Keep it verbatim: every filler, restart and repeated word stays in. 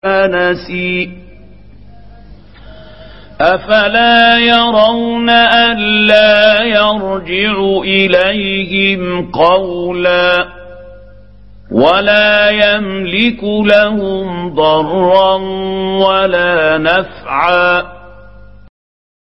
نسي أفلا يرون ألا يرجع إليهم قولا ولا يملك لهم ضرا ولا نفعا